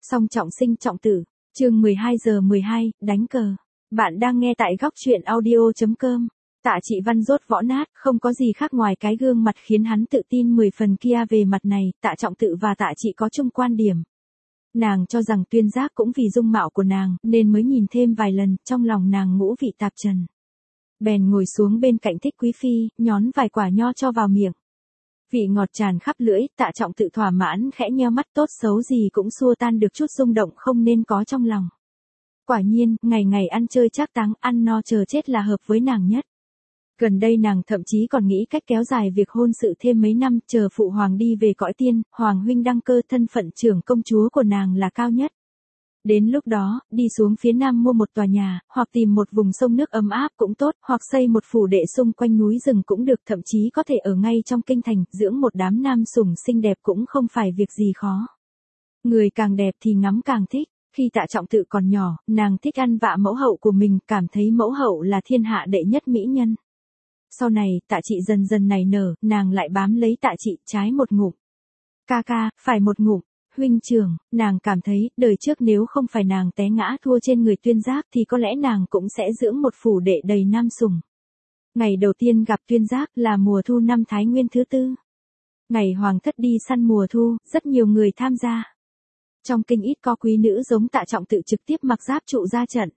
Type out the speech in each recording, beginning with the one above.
Song trọng sinh trọng tử, chương 12:12, đánh cờ. Bạn đang nghe tại góc truyện audio.com. Tạ Trị Văn rốt võ nát, không có gì khác ngoài cái gương mặt khiến hắn tự tin 10 phần kia. Về mặt này, Tạ Trọng Tự và Tạ Trị có chung quan điểm. Nàng cho rằng Tuyên Giác cũng vì dung mạo của nàng, nên mới nhìn thêm vài lần, trong lòng nàng ngũ vị tạp trần. Bèn ngồi xuống bên cạnh Thích Quý Phi, nhón vài quả nho cho vào miệng. Vị ngọt tràn khắp lưỡi, Tạ Trọng Tự thỏa mãn khẽ nheo mắt, tốt xấu gì cũng xua tan được chút rung động không nên có trong lòng. Quả nhiên, ngày ngày ăn chơi trác táng, ăn no chờ chết là hợp với nàng nhất. Gần đây nàng thậm chí còn nghĩ cách kéo dài việc hôn sự thêm mấy năm, chờ phụ hoàng đi về cõi tiên, hoàng huynh đăng cơ, thân phận trưởng công chúa của nàng là cao nhất. Đến lúc đó, đi xuống phía nam mua một tòa nhà, hoặc tìm một vùng sông nước ấm áp cũng tốt, hoặc xây một phủ đệ xung quanh núi rừng cũng được, thậm chí có thể ở ngay trong kinh thành, dưỡng một đám nam sủng xinh đẹp cũng không phải việc gì khó. Người càng đẹp thì ngắm càng thích. Khi Tạ Trọng Tự còn nhỏ, nàng thích ăn vạ mẫu hậu của mình, cảm thấy mẫu hậu là thiên hạ đệ nhất mỹ nhân. Sau này, Tạ Trị dần dần nảy nở, nàng lại bám lấy Tạ Trị, trái một ngụm. Ca ca, phải một ngụm. Huynh trưởng, nàng cảm thấy, đời trước nếu không phải nàng té ngã thua trên người Tuyên Giác thì có lẽ nàng cũng sẽ dưỡng một phủ đệ đầy nam sủng. Ngày đầu tiên gặp Tuyên Giác là mùa thu năm Thái Nguyên thứ 4. Ngày hoàng thất đi săn mùa thu, rất nhiều người tham gia. Trong kinh ít có quý nữ giống Tạ Trọng Tự trực tiếp mặc giáp trụ ra trận.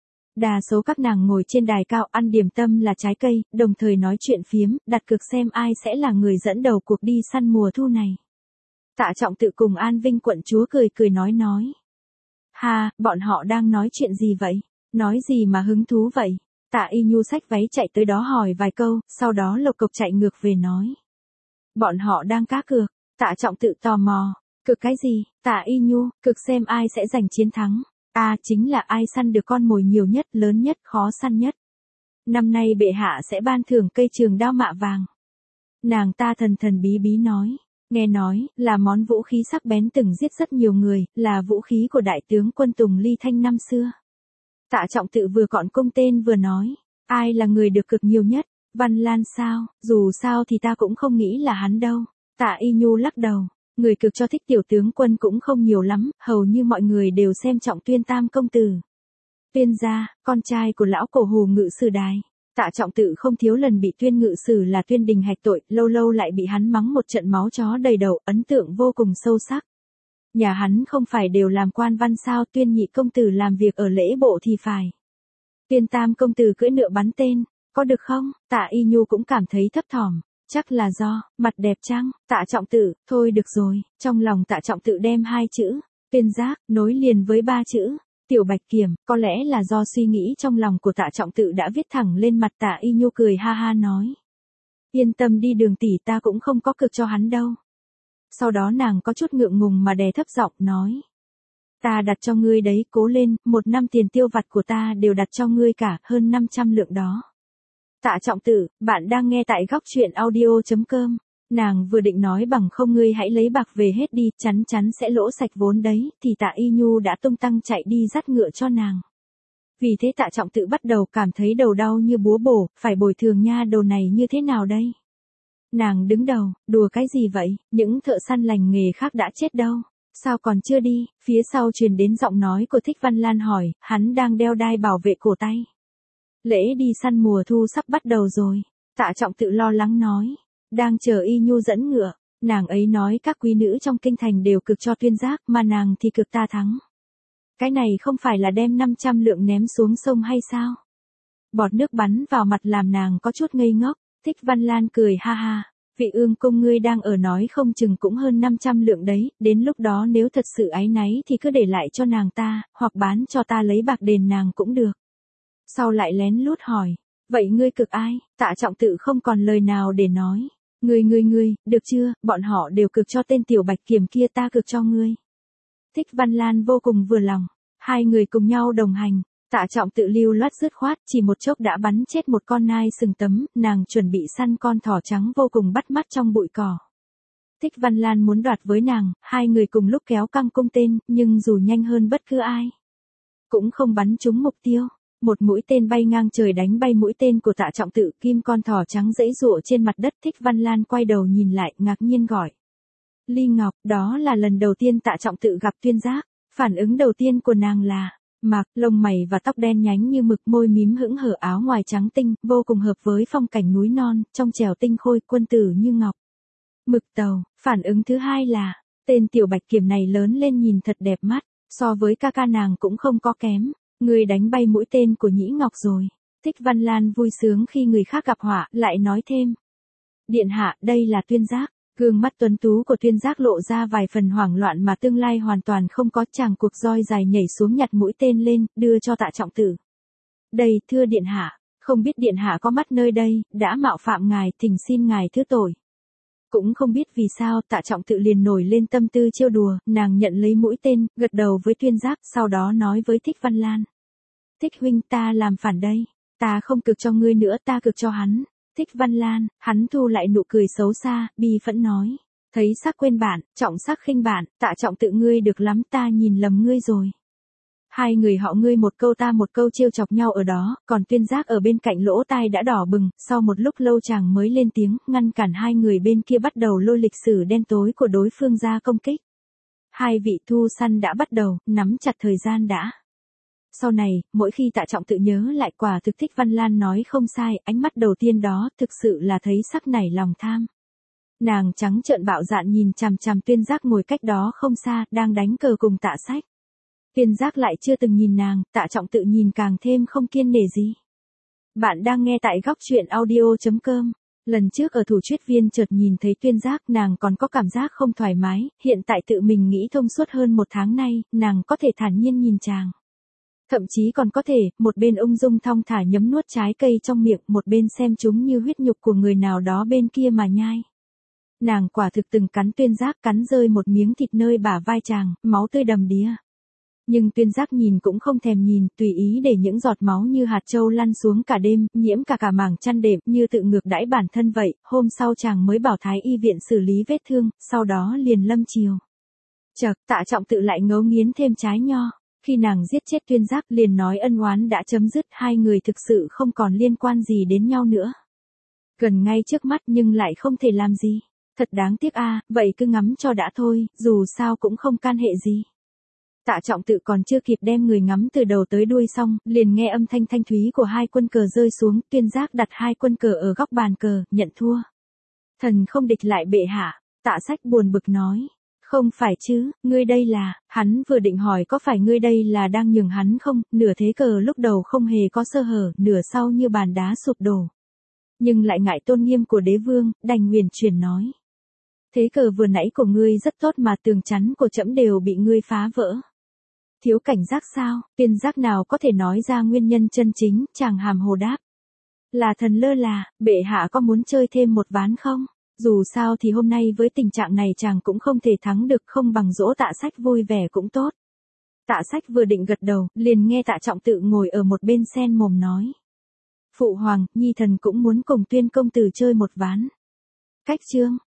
Đa số các nàng ngồi trên đài cao ăn điểm tâm là trái cây, đồng thời nói chuyện phiếm, đặt cược xem ai sẽ là người dẫn đầu cuộc đi săn mùa thu này. Tạ Trọng Tự cùng An Vinh quận chúa cười cười nói. Ha, bọn họ đang nói chuyện gì vậy? Nói gì mà hứng thú vậy? Tạ Y Nhu xách váy chạy tới đó hỏi vài câu, sau đó lộc cộc chạy ngược về nói. Bọn họ đang cá cược. Tạ Trọng Tự tò mò. Cực cái gì? Tạ Y Nhu, cực xem ai sẽ giành chiến thắng. Chính là ai săn được con mồi nhiều nhất, lớn nhất, khó săn nhất. Năm nay bệ hạ sẽ ban thưởng cây trường đao mạ vàng. Nàng ta thần thần bí bí nói. Nghe nói, là món vũ khí sắc bén từng giết rất nhiều người, là vũ khí của đại tướng quân Tùng Ly Thanh năm xưa. Tạ Trọng Tự vừa cọn cung tên vừa nói. Ai là người được cực nhiều nhất? Văn Lan sao? Dù sao thì ta cũng không nghĩ là hắn đâu. Tạ Y Nhu lắc đầu. Người cực cho thích tiểu tướng quân cũng không nhiều lắm, hầu như mọi người đều xem trọng Tuyên Tam công tử. Tuyên gia, con trai của lão cổ Hồ ngự sử đài. Tạ Trọng Tự không thiếu lần bị Tuyên ngự sử là Tuyên Đình hạch tội, lâu lâu lại bị hắn mắng một trận máu chó đầy đầu, ấn tượng vô cùng sâu sắc. Nhà hắn không phải đều làm quan văn sao? Tuyên nhị công tử làm việc ở lễ bộ thì phải. Tuyên Tam công tử cưỡi ngựa bắn tên, có được không? Tạ Y Nhu cũng cảm thấy thấp thỏm. Chắc là do, mặt đẹp chăng? Tạ Trọng Tự, thôi được rồi. Trong lòng Tạ Trọng Tự đem 2 chữ, Tuyên Giác, nối liền với 3 chữ, Tiểu Bạch Kiểm. Có lẽ là do suy nghĩ trong lòng của Tạ Trọng Tự đã viết thẳng lên mặt. Tạ Y Nhu cười ha ha nói. Yên tâm đi Đường tỷ, ta cũng không có cực cho hắn đâu. Sau đó nàng có chút ngượng ngùng mà đè thấp giọng nói. Ta đặt cho ngươi đấy, cố lên, 1 năm tiền tiêu vặt của ta đều đặt cho ngươi cả, hơn 500 lượng đó. Tạ Trọng Tự, bạn đang nghe tại góc truyện audio.com. Nàng vừa định nói bằng không ngươi hãy lấy bạc về hết đi, chắn sẽ lỗ sạch vốn đấy, thì Tạ Y Nhu đã tung tăng chạy đi dắt ngựa cho nàng. Vì thế Tạ Trọng Tự bắt đầu cảm thấy đầu đau như búa bổ, phải bồi thường nha đầu này như thế nào đây? Nàng đứng đầu, đùa cái gì vậy, những thợ săn lành nghề khác đã chết đâu, sao còn chưa đi? Phía sau truyền đến giọng nói của Thích Văn Lan hỏi, hắn đang đeo đai bảo vệ cổ tay. Lễ đi săn mùa thu sắp bắt đầu rồi. Tạ Trọng Tự lo lắng nói. Đang chờ Y Nhu dẫn ngựa. Nàng ấy nói các quý nữ trong kinh thành đều cực cho Tuyên Giác, mà nàng thì cực ta thắng. Cái này không phải là đem 500 lượng ném xuống sông hay sao? Bọt nước bắn vào mặt làm nàng có chút ngây ngốc. Thích Văn Lan cười ha ha. Vị ương cung ngươi đang ở nói không chừng cũng hơn 500 lượng đấy. Đến lúc đó nếu thật sự áy náy thì cứ để lại cho nàng ta, hoặc bán cho ta lấy bạc đền nàng cũng được. Sau lại lén lút hỏi, vậy ngươi cực ai? Tạ Trọng Tự không còn lời nào để nói. Ngươi, được chưa, bọn họ đều cực cho tên Tiểu Bạch Kiểm kia, ta cực cho ngươi. Thích Văn Lan vô cùng vừa lòng, 2 người cùng nhau đồng hành. Tạ Trọng Tự lưu loát dứt khoát, chỉ một chốc đã bắn chết một con nai sừng tấm, nàng chuẩn bị săn con thỏ trắng vô cùng bắt mắt trong bụi cỏ. Thích Văn Lan muốn đoạt với nàng, 2 người cùng lúc kéo căng cung tên, nhưng dù nhanh hơn bất cứ ai, cũng không bắn trúng mục tiêu. Một mũi tên bay ngang trời đánh bay mũi tên của Tạ Trọng Tự, kim con thỏ trắng giãy giụa trên mặt đất. Thích Văn Lan quay đầu nhìn lại, ngạc nhiên gọi. Ly Ngọc, đó là lần đầu tiên Tạ Trọng Tự gặp Tuyên Giác. Phản ứng đầu tiên của nàng là, mặc lông mày và tóc đen nhánh như mực, môi mím hững hở, áo ngoài trắng tinh, vô cùng hợp với phong cảnh núi non, trong trẻo tinh khôi, quân tử như ngọc. Mực tàu. Phản ứng thứ hai là, tên tiểu bạch kiểm này lớn lên nhìn thật đẹp mắt, so với ca ca nàng cũng không có kém. Người đánh bay mũi tên của Nhĩ Ngọc rồi. Thích Văn Lan vui sướng khi người khác gặp họa, lại nói thêm. Điện hạ, đây là Tuyên Giác. Gương mắt tuấn tú của Tuyên Giác lộ ra vài phần hoảng loạn mà tương lai hoàn toàn không có. Chàng cuộc roi dài nhảy xuống nhặt mũi tên lên, đưa cho Tạ Trọng Tử. Đây, thưa điện hạ, không biết điện hạ có mắt nơi đây, đã mạo phạm ngài, thỉnh xin ngài thứ tội. Cũng không biết vì sao Tạ Trọng Tự liền nổi lên tâm tư trêu đùa, nàng nhận lấy mũi tên, gật đầu với Tuyên Giác, sau đó nói với Thích Văn Lan. Thích huynh, ta làm phản đây, ta không cực cho ngươi nữa, ta cực cho hắn. Thích Văn Lan, hắn thu lại nụ cười xấu xa, bi phẫn nói. Thấy sắc quên bạn, trọng sắc khinh bạn, Tạ Trọng Tự ngươi được lắm, ta nhìn lầm ngươi rồi. Hai người họ ngươi một câu ta một câu trêu chọc nhau ở đó, còn Tuyên Giác ở bên cạnh lỗ tai đã đỏ bừng, sau một lúc lâu chàng mới lên tiếng, ngăn cản hai người bên kia bắt đầu lôi lịch sử đen tối của đối phương ra công kích. Hai vị thu săn đã bắt đầu, nắm chặt thời gian đã. Sau này, mỗi khi Tạ Trọng Tự nhớ lại, quả thực Thích Văn Lan nói không sai, ánh mắt đầu tiên đó thực sự là thấy sắc nảy lòng tham. Nàng trắng trợn bạo dạn nhìn chằm chằm Tuyên Giác ngồi cách đó không xa, đang đánh cờ cùng Tạ Sách. Tuyên Giác lại chưa từng nhìn nàng, Tạ Trọng Tự nhìn càng thêm không kiêng nể gì. Bạn đang nghe tại góc truyện audio.com. Lần trước ở Thủ Chuyết Viên chợt nhìn thấy Tuyên Giác, nàng còn có cảm giác không thoải mái, hiện tại tự mình nghĩ thông suốt hơn một tháng nay, nàng có thể thản nhiên nhìn chàng. Thậm chí còn có thể, một bên ung dung thong thả nhấm nuốt trái cây trong miệng, một bên xem chúng như huyết nhục của người nào đó bên kia mà nhai. Nàng quả thực từng cắn Tuyên Giác, cắn rơi một miếng thịt nơi bả vai chàng, máu tươi đầm đìa. Nhưng Tuyên Giác nhìn cũng không thèm nhìn, tùy ý để những giọt máu như hạt châu lăn xuống cả đêm, nhiễm cả mảng chăn đệm, như tự ngược đãi bản thân vậy. Hôm sau chàng mới bảo thái y viện xử lý vết thương, sau đó liền lâm chiều. Chợt, Tạ Trọng Tự lại ngấu nghiến thêm trái nho. Khi nàng giết chết Tuyên Giác, liền nói ân oán đã chấm dứt, hai người thực sự không còn liên quan gì đến nhau nữa. Gần ngay trước mắt nhưng lại không thể làm gì. Thật đáng tiếc a, vậy cứ ngắm cho đã thôi, dù sao cũng không can hệ gì. Tạ Trọng Tự còn chưa kịp đem người ngắm từ đầu tới đuôi xong, liền nghe âm thanh thanh thúy của hai quân cờ rơi xuống. Tuyên Giác đặt hai quân cờ ở góc bàn cờ, nhận thua. Thần không địch lại bệ hạ. Tạ Sách buồn bực nói. Không phải chứ, ngươi đây là, hắn vừa định hỏi có phải ngươi đây là đang nhường hắn không, nửa thế cờ lúc đầu không hề có sơ hở, nửa sau như bàn đá sụp đổ. Nhưng lại ngại tôn nghiêm của đế vương, đành huyền chuyển nói. Thế cờ vừa nãy của ngươi rất tốt mà tường chắn của trẫm đều bị ngươi phá vỡ. Thiếu cảnh giác sao, Tuyên Giác nào có thể nói ra nguyên nhân chân chính, chàng hàm hồ đáp. Là thần lơ là, bệ hạ có muốn chơi thêm một ván không? Dù sao thì hôm nay với tình trạng này chàng cũng không thể thắng được, không bằng dỗ Tạ Sách vui vẻ cũng tốt. Tạ Sách vừa định gật đầu, liền nghe Tạ Trọng Tự ngồi ở một bên sen mồm nói. Phụ hoàng, nhi thần cũng muốn cùng Tuyên công tử chơi một ván. Cách chương.